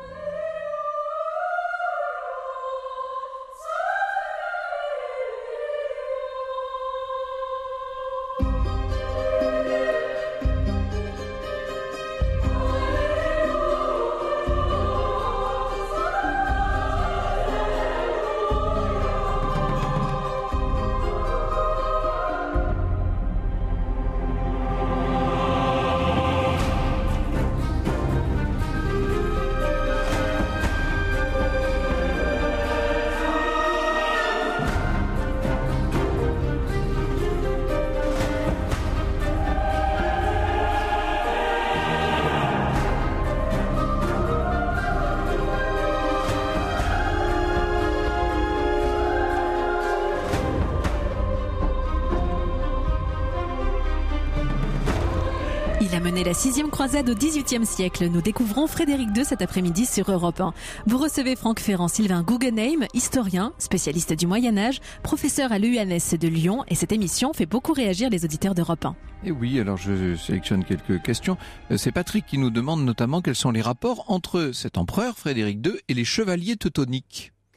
Il a mené la 6e croisade au XVIIIe siècle. Nous découvrons Frédéric II cet après-midi sur Europe 1. Vous recevez Franck Ferrand, Sylvain Guggenheim, historien, spécialiste du Moyen-Âge, professeur à l'ENS de Lyon, et cette émission fait beaucoup réagir les auditeurs d'Europe 1.
Et oui, alors je sélectionne quelques questions. C'est Patrick qui nous demande notamment quels sont les rapports entre cet empereur Frédéric II et les chevaliers teutoniques.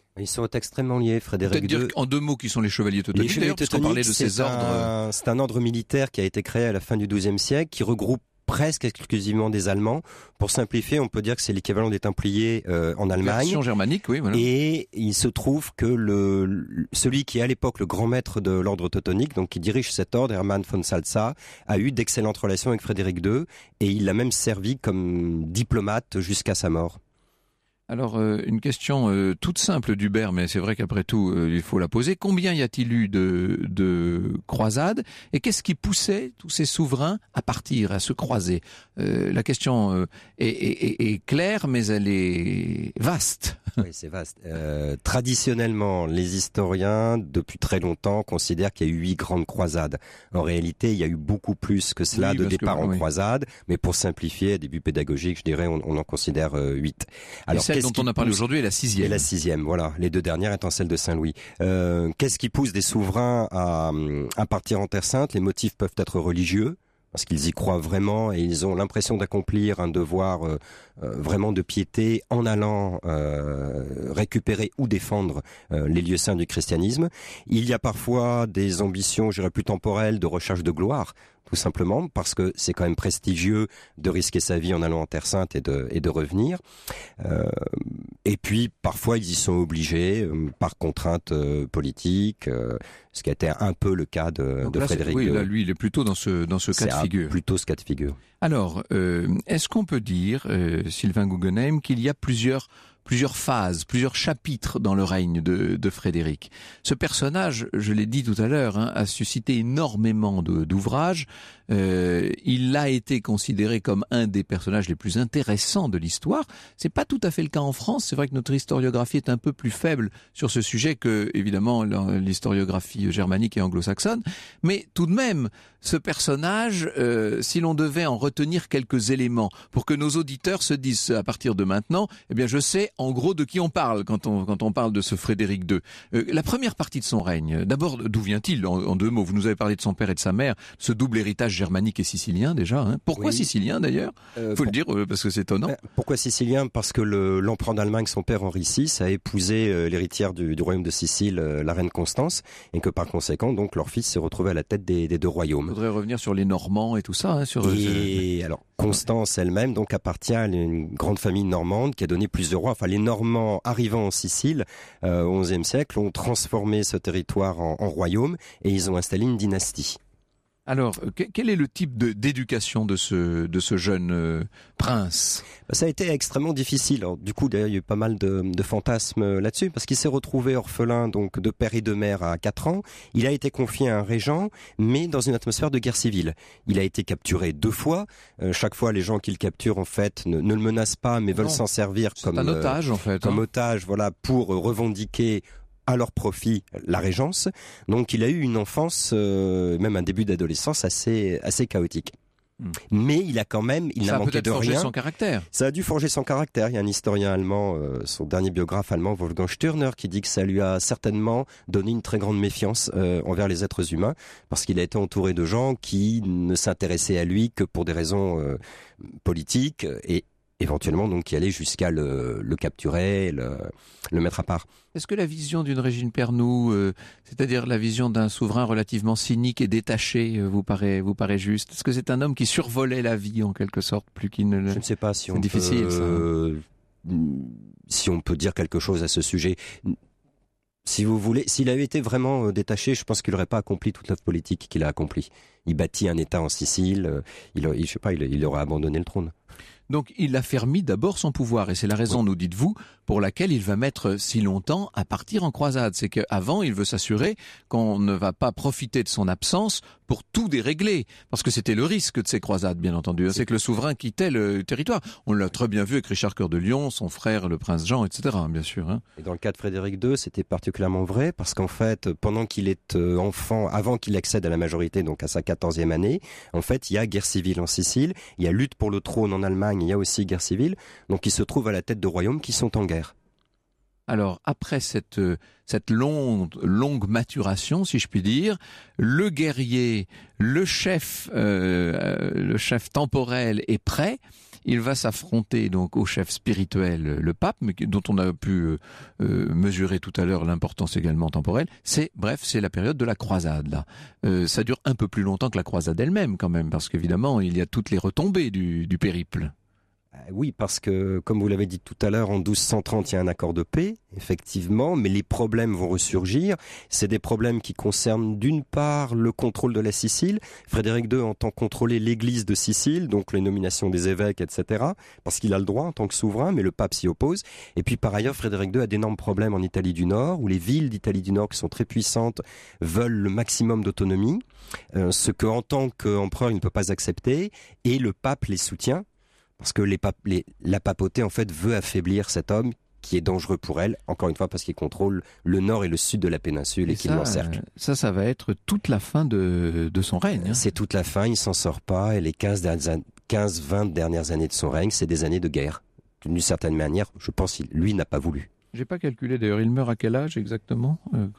Ils sont extrêmement liés, Frédéric II.
Peut-être dire en 2 mots qui sont les chevaliers teutoniques. D'ailleurs, puisqu'on parlait de ces ordres.
C'est un ordre militaire qui a été créé à la fin du XIIe siècle, qui regroupe presque exclusivement des Allemands. Pour simplifier, on peut dire que c'est l'équivalent des Templiers en Allemagne.
Version germanique, oui. Voilà.
Et il se trouve que celui qui est à l'époque le grand maître de l'ordre teutonique, donc qui dirige cet ordre, Hermann von Salza, a eu d'excellentes relations avec Frédéric II et il l'a même servi comme diplomate jusqu'à sa mort.
Alors, une question toute simple d'Hubert, mais c'est vrai qu'après tout, il faut la poser. Combien y a-t-il eu de croisades et qu'est-ce qui poussait tous ces souverains à partir, à se croiser? La question est claire, mais elle est vaste.
Oui, c'est vaste. Traditionnellement, les historiens, depuis très longtemps, considèrent qu'il y a eu 8 grandes croisades. En réalité, il y a eu beaucoup plus que cela de départs en croisade, mais pour simplifier, à début pédagogique, je dirais, on en considère 8. Alors,
celle dont on a parlé aujourd'hui est la 6e.
Et la 6e, voilà. Les 2 dernières étant celles de Saint-Louis. Qu'est-ce qui pousse des souverains à partir en Terre Sainte? Les motifs peuvent être religieux, parce qu'ils y croient vraiment et ils ont l'impression d'accomplir un devoir vraiment de piété en allant récupérer ou défendre les lieux saints du christianisme. Il y a parfois des ambitions, je dirais plus temporelles, de recherche de gloire, tout simplement, parce que c'est quand même prestigieux de risquer sa vie en allant en Terre Sainte et de revenir. Et puis, parfois, ils y sont obligés par contraintes politiques, ce qui a été un peu le cas de Frédéric II.
Oui, là, lui, il est plutôt dans ce cas de figure.
Plutôt ce cas de figure.
Alors, est-ce qu'on peut dire, Sylvain Guggenheim, qu'il y a plusieurs phases, plusieurs chapitres dans le règne de Frédéric. Ce personnage, je l'ai dit tout à l'heure, a suscité énormément d'ouvrages. Il a été considéré comme un des personnages les plus intéressants de l'histoire. C'est pas tout à fait le cas en France. C'est vrai que notre historiographie est un peu plus faible sur ce sujet que, évidemment, l'historiographie germanique et anglo-saxonne. Mais tout de même, ce personnage, si l'on devait en retenir quelques éléments pour que nos auditeurs se disent à partir de maintenant, eh bien, je sais en gros de qui on parle quand on parle de ce Frédéric II. La première partie de son règne, d'abord, d'où vient-il en 2 mots? Vous nous avez parlé de son père et de sa mère, ce double héritage germanique et sicilien déjà. Hein. Pourquoi oui. Sicilien d'ailleurs? Faut le dire parce que c'est étonnant.
Pourquoi sicilien? Parce que l'empereur d'Allemagne, son père Henri VI, a épousé l'héritière du royaume de Sicile, la reine Constance, et que par conséquent, donc leur fils s'est retrouvé à la tête des 2 royaumes.
Il faudrait revenir sur les Normands et tout ça. Hein,
alors Constance elle-même donc appartient à une grande famille normande qui a donné plusieurs rois. Enfin, les Normands arrivant en Sicile au XIe siècle ont transformé ce territoire en royaume et ils ont installé une dynastie.
Alors, quel est le type d'éducation de ce jeune prince?
Ça a été extrêmement difficile. Alors, du coup, d'ailleurs, il y a eu pas mal de fantasmes là-dessus, parce qu'il s'est retrouvé orphelin donc de père et de mère à 4 ans. Il a été confié à un régent, mais dans une atmosphère de guerre civile. Il a été capturé 2 fois. Chaque fois, les gens qui le capturent, en fait, ne le menacent pas, mais veulent s'en servir comme
un otage, en fait,
comme otage, voilà, pour revendiquer à leur profit la régence. Donc il a eu une enfance, même un début d'adolescence assez chaotique. Mais il n'a manqué de rien.
Ça a peut-être forgé son caractère.
Ça a dû forger son caractère. Il y a un historien allemand, son dernier biographe allemand, Wolfgang Stirner, qui dit que ça lui a certainement donné une très grande méfiance envers les êtres humains, parce qu'il a été entouré de gens qui ne s'intéressaient à lui que pour des raisons politiques et éventuellement donc qui allait jusqu'à le capturer, le mettre à part.
Est-ce que la vision d'une Régine Pernoud, c'est-à-dire la vision d'un souverain relativement cynique et détaché, vous paraît juste? Est-ce que c'est un homme qui survolait la vie en quelque sorte, plus qu'il ne le...
Je ne sais pas si
on difficile,
si on peut dire quelque chose à ce sujet. Si vous voulez, s'il avait été vraiment détaché, je pense qu'il n'aurait pas accompli toute l'œuvre politique qu'il a accomplie. Il bâtit un État en Sicile, il aurait abandonné le trône.
Donc il affermit d'abord son pouvoir, et c'est la raison, nous dites-vous, pour laquelle il va mettre si longtemps à partir en croisade. C'est qu'avant, il veut s'assurer qu'on ne va pas profiter de son absence pour tout dérégler, parce que c'était le risque de ces croisades, bien entendu. C'est que le souverain quittait le territoire. On l'a très bien vu avec Richard Cœur de Lion, son frère, le prince Jean, etc., bien sûr. Hein.
Et dans le cas de Frédéric II, c'était particulièrement vrai, parce qu'en fait, pendant qu'il est enfant, avant qu'il accède à la majorité, donc à sa 14e année, en fait, il y a guerre civile en Sicile, il y a lutte pour le trône en Allemagne, il y a aussi guerre civile, donc il se trouve à la tête de royaumes qui sont en guerre.
Alors, après cette longue maturation, si je puis dire, le guerrier, le chef temporel est prêt, Il va s'affronter donc au chef spirituel, le pape, mais dont on a pu mesurer tout à l'heure l'importance également temporelle. C'est la période de la croisade, là. Ça dure un peu plus longtemps que la croisade elle-même, quand même, parce qu'évidemment, il y a toutes les retombées du périple.
Oui, parce que, comme vous l'avez dit tout à l'heure, en 1230, il y a un accord de paix, effectivement, mais les problèmes vont ressurgir. C'est des problèmes qui concernent d'une part le contrôle de la Sicile. Frédéric II entend contrôler l'église de Sicile, donc les nominations des évêques, etc., parce qu'il a le droit en tant que souverain, mais le pape s'y oppose. Et puis par ailleurs, Frédéric II a d'énormes problèmes en Italie du Nord, où les villes d'Italie du Nord, qui sont très puissantes, veulent le maximum d'autonomie, ce que, en tant qu'empereur, il ne peut pas accepter, et le pape les soutient. Parce que la papauté, en fait, veut affaiblir cet homme qui est dangereux pour elle, encore une fois, parce qu'il contrôle le nord et le sud de la péninsule et qu'il l'encercle.
Ça va être toute la fin de son règne. Hein.
C'est toute la fin, il s'en sort pas, et les 15-20 dernières années de son règne, c'est des années de guerre. D'une certaine manière, je pense qu'il, lui, n'a pas voulu.
J'ai pas calculé d'ailleurs, il meurt à quel âge exactement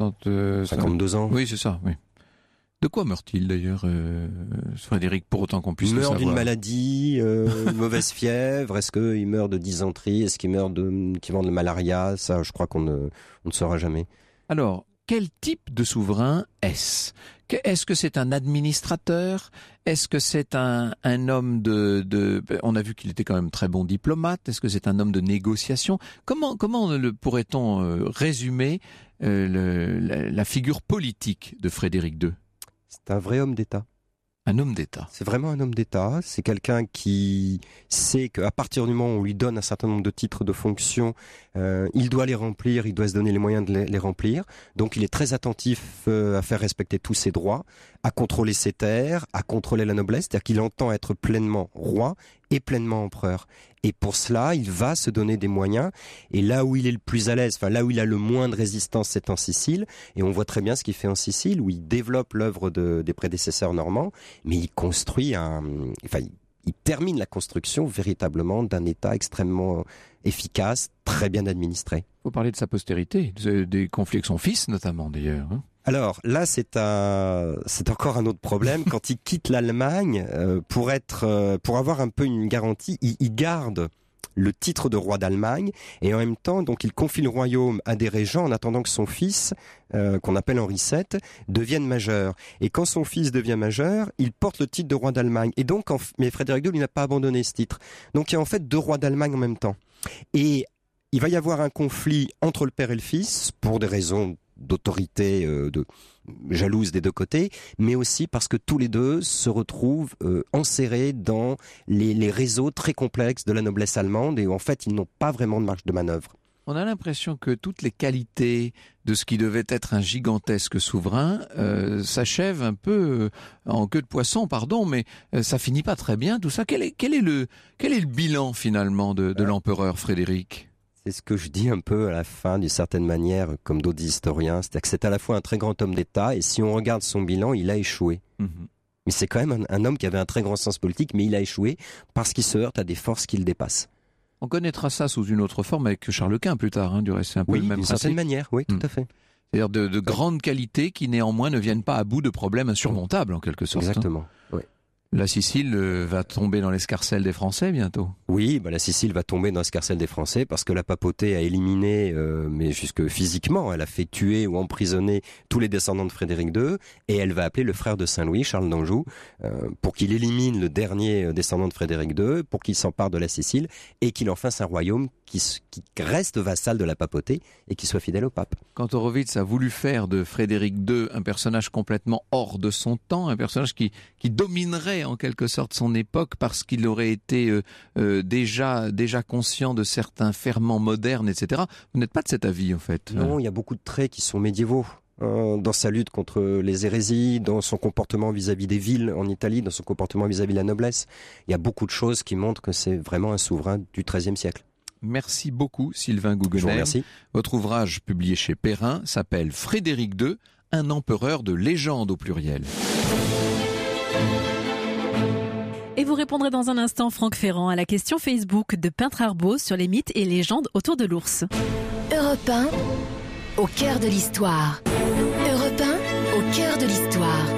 52 ans.
Oui, c'est ça, oui. De quoi meurt-il d'ailleurs, Frédéric, pour autant qu'on puisse le savoir?
Il meurt d'une maladie, une mauvaise fièvre. Est-ce qu'il meurt de dysenterie? Est-ce qu'il meurt de malaria? Ça, je crois qu'on ne saura jamais.
Alors, quel type de souverain est-ce? Est-ce que c'est un administrateur? Est-ce que c'est un homme on a vu qu'il était quand même très bon diplomate. Est-ce que c'est un homme de négociation? Comment pourrait-on résumer la figure politique de Frédéric II?
C'est un vrai homme d'État.
Un homme d'État.
C'est vraiment un homme d'État. C'est quelqu'un qui sait qu'à partir du moment où on lui donne un certain nombre de titres de fonctions, il doit les remplir, il doit se donner les moyens de les remplir. Donc il est très attentif à faire respecter tous ses droits, à contrôler ses terres, à contrôler la noblesse. C'est-à-dire qu'il entend être pleinement roi et pleinement empereur. Et pour cela, il va se donner des moyens. Et là où il est le plus à l'aise, là où il a le moins de résistance, c'est en Sicile. Et on voit très bien ce qu'il fait en Sicile, où il développe l'œuvre des prédécesseurs normands, mais il construit il termine la construction véritablement d'un État extrêmement efficace, très bien administré.
Il faut parler de sa postérité, des conflits avec son fils notamment d'ailleurs. Hein.
Alors là, c'est encore un autre problème. Quand il quitte l'Allemagne, pour avoir un peu une garantie, il garde le titre de roi d'Allemagne et en même temps, donc, il confie le royaume à des régents en attendant que son fils, qu'on appelle Henri VII, devienne majeur. Et quand son fils devient majeur, il porte le titre de roi d'Allemagne. Et donc, mais Frédéric II, lui, n'a pas abandonné ce titre. Donc, il y a en fait deux rois d'Allemagne en même temps. Et il va y avoir un conflit entre le père et le fils pour des raisons d'autorité jalouse des deux côtés, mais aussi parce que tous les deux se retrouvent enserrés dans les réseaux très complexes de la noblesse allemande et où en fait ils n'ont pas vraiment de marge de manœuvre.
On a l'impression que toutes les qualités de ce qui devait être un gigantesque souverain s'achèvent un peu en queue de poisson, pardon, mais ça finit pas très bien tout ça. Quel est le bilan finalement de l'empereur Frédéric ?
C'est ce que je dis un peu à la fin, d'une certaine manière, comme d'autres historiens. C'est-à-dire que c'est à la fois un très grand homme d'État, et si on regarde son bilan, il a échoué. Mmh. Mais c'est quand même un homme qui avait un très grand sens politique, mais il a échoué parce qu'il se heurte à des forces qui le dépassent.
On connaîtra ça sous une autre forme avec Charles Quint plus tard, hein, du reste, c'est un peu le même
d'une
principe.
certaine manière, oui, tout à fait.
C'est-à-dire de grandes qualités qui néanmoins ne viennent pas à bout de problèmes insurmontables, en quelque sorte.
Exactement, oui.
La Sicile va tomber dans l'escarcelle des Français bientôt.
Oui, la Sicile va tomber dans l'escarcelle des Français parce que la papauté a éliminé, mais jusque physiquement, elle a fait tuer ou emprisonner tous les descendants de Frédéric II et elle va appeler le frère de Saint-Louis, Charles d'Anjou, pour qu'il élimine le dernier descendant de Frédéric II, pour qu'il s'empare de la Sicile et qu'il en fasse un royaume qui reste vassal de la papauté et qui soit fidèle au pape.
Quand Horowitz a voulu faire de Frédéric II un personnage complètement hors de son temps, un personnage qui dominerait en quelque sorte son époque parce qu'il aurait été déjà conscient de certains ferments modernes, etc. Vous n'êtes pas de cet avis en fait?
Non, il y a beaucoup de traits qui sont médiévaux. Dans sa lutte contre les hérésies, dans son comportement vis-à-vis des villes en Italie, dans son comportement vis-à-vis de la noblesse. Il y a beaucoup de choses qui montrent que c'est vraiment un souverain du XIIIe siècle.
Merci beaucoup Sylvain Gouguenem.
Je vous remercie.
Votre ouvrage publié chez Perrin s'appelle Frédéric II, un empereur de légende au pluriel.
Et vous répondrez dans un instant, Franck Ferrand, à la question Facebook de Peintre Arbaud sur les mythes et légendes autour de l'ours.
Europe 1, au cœur de l'histoire. Europe 1, au cœur de l'histoire.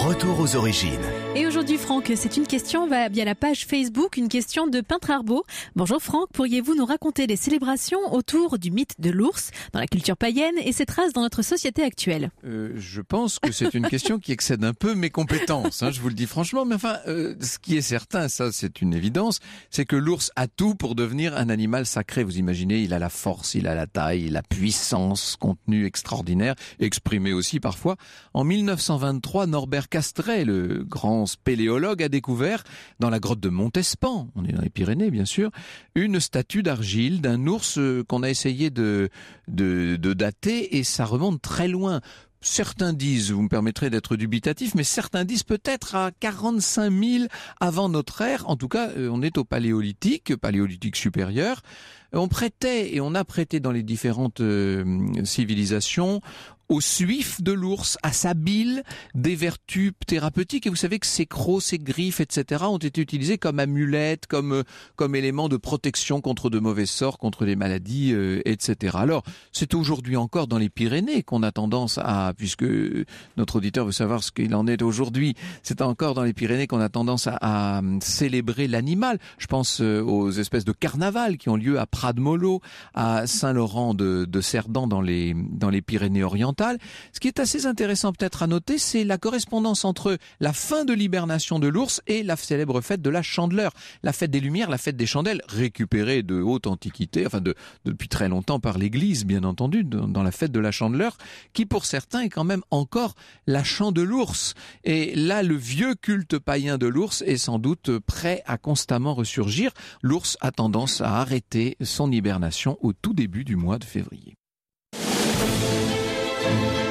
Retour aux origines.
Et aujourd'hui, Franck, c'est une question via la page Facebook, une question de Peintre Arbo. Bonjour Franck, pourriez-vous nous raconter les célébrations autour du mythe de l'ours dans la culture païenne et ses traces dans notre société actuelle?
Je pense que c'est une question qui excède un peu mes compétences, je vous le dis franchement. Mais enfin, ce qui est certain, ça c'est une évidence, c'est que l'ours a tout pour devenir un animal sacré. Vous imaginez, il a la force, il a la taille, la puissance, contenu extraordinaire, exprimé aussi parfois. En 1923, Norbert Castret, le grand spéléologue, a découvert dans la grotte de Montespan, on est dans les Pyrénées bien sûr, une statue d'argile d'un ours qu'on a essayé de dater, et ça remonte très loin. Certains disent, vous me permettrez d'être dubitatif, mais certains disent peut-être à 45 000 avant notre ère. En tout cas, on est au paléolithique supérieur. On prêtait et on a prêté dans les différentes civilisations au suif de l'ours, à sa bile, des vertus thérapeutiques. Et vous savez que ses crocs, ses griffes, etc. ont été utilisés comme amulettes, comme élément de protection contre de mauvais sorts, contre des maladies, etc. Alors, c'est aujourd'hui encore dans les Pyrénées qu'on a tendance à, puisque notre auditeur veut savoir ce qu'il en est aujourd'hui, c'est encore dans les Pyrénées qu'on a tendance à célébrer l'animal. Je pense aux espèces de carnaval qui ont lieu à Prat-de-Mollo, à Saint-Laurent de Cerdan dans les Pyrénées-Orientales. Ce qui est assez intéressant peut-être à noter, c'est la correspondance entre la fin de l'hibernation de l'ours et la célèbre fête de la Chandeleur, la fête des Lumières, la fête des chandelles, récupérée de haute antiquité, depuis très longtemps par l'Église, bien entendu, dans la fête de la Chandeleur, qui pour certains est quand même encore la chant de l'ours. Et là, le vieux culte païen de l'ours est sans doute prêt à constamment ressurgir. L'ours a tendance à arrêter son hibernation au tout début du mois de février.